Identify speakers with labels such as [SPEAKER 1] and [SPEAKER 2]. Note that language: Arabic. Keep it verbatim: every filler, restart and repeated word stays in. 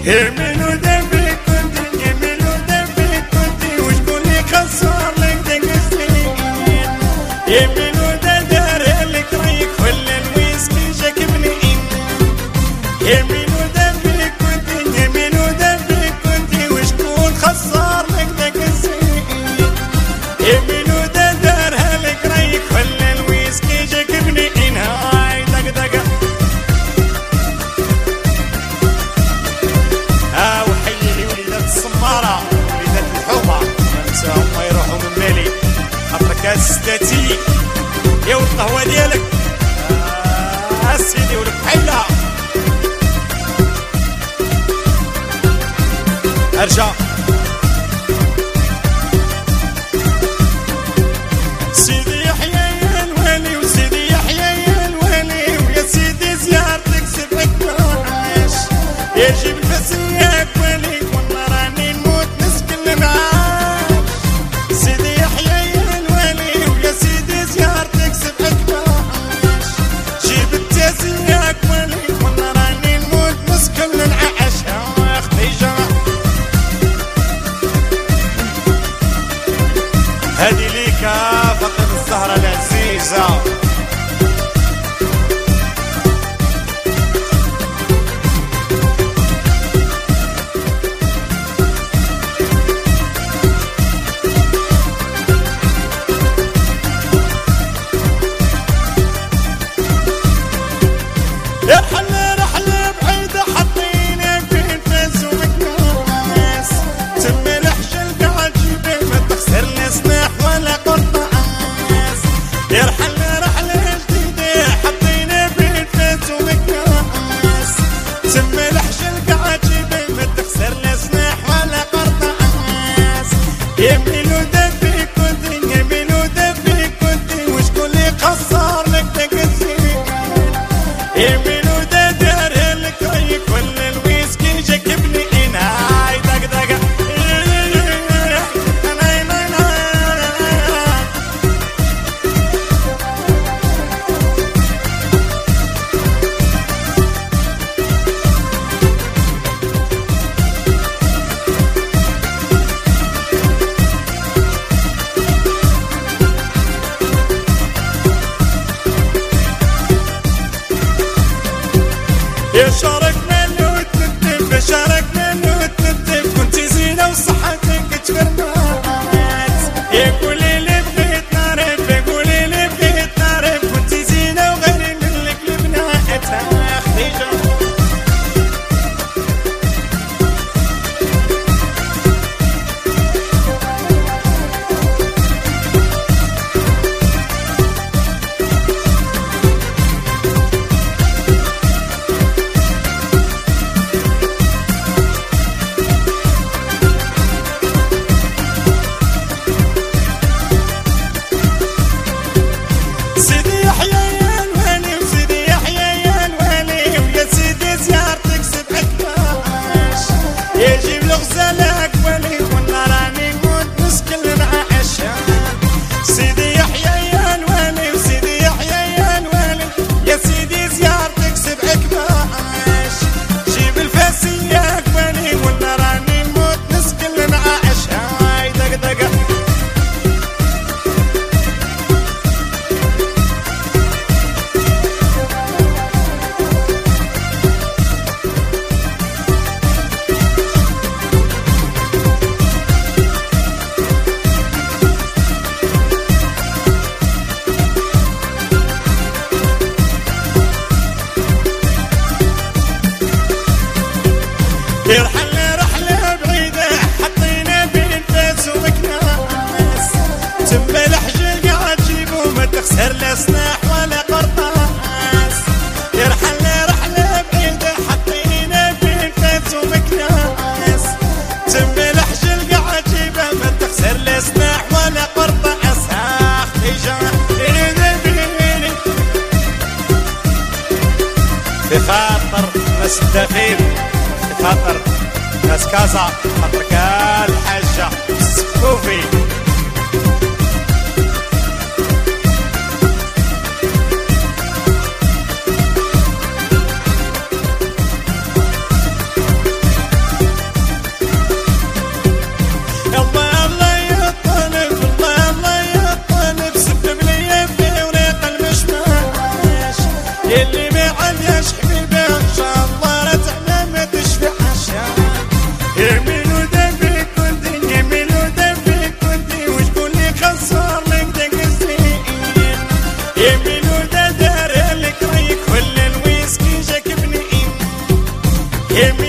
[SPEAKER 1] يمين ودبي كنتي يمين ودبي كنتي وشكون اللي خسر لك داك السنين يمين ودار لك ريك ولا الويسكي جاك منين يمين ودبي كنتي يمين ودبي كنتي وشكون خسر لك داك السنين يمين ودار لك ريك ولا الويسكي جاك منين هاي دق دق السمارة وليدات الحومة منساهم ما يروحوا من بالي خاطر كاس ستاتي يا والقهوة ديالك آه سيدي ولك حيلة ارجع سيدي يحيى يا الوالي وسيدي يحيى يا الوالي ويا سيدي زيارتك سبعك معاش يجيب الفسياك ولي سيدي يحيى يا الوالي ويا سيدي زيارتك سبعك معاش جيب التازياك ولي وانا راني نموت مسكن للعاش يا خديجة هادي ليكا فقد الزهرة العزيزة رحلة رحلة بعيدة حطينا فين فاس ومكناس تم الحجل قاعد جيبه ما تخسر لا سلاح ولا قرطاس يا رحلة رحلة جديدة حطينا فين فاس ومكناس تم الحجل قاعد جيبه ما تخسر لا سلاح ولا قرطاس يمين ودبي كنتي يمين ودبي كنتي وشكون اللي خسر لك داك الزين يمين شارك منو تنتف شارك منو تنتف كنتي زينة وصحتك تفرمات يقولي اللي بغيت نعرف يقولي اللي بغيت نعرف كنتي زينة وغيري منك البنات خديجة سيدي يحيى يا الوالي وسيدي يحيى يا الوالي ويا سيدي زيارتك سبعك معاش يجيب الغزالك ولي وانا راني نموت مسكن للعاش سيدي يحيى يا الوالي وسيدي يحيى يا الوالي يا سيدي زيارتك سبعك معاش جيب الفاسياك ولي وانا راني نموت مسكن للعاش هاي دق دق رحلة رحلة بعيدة حطينا بين فاس ومكناس تم الحجل قاعد جيبه ما تخسر لا سلاح ولا قرطاس يا رحلة رحلة بعيدة حطينا بين فاس ومكناس تم الحجل قاعد جيبه ما تخسر لا سلاح ولا قرطاس اخ خديجة بخاطر ناس الدخيل خاطر ناس كازا خاطر كالحاجة السفوفي يم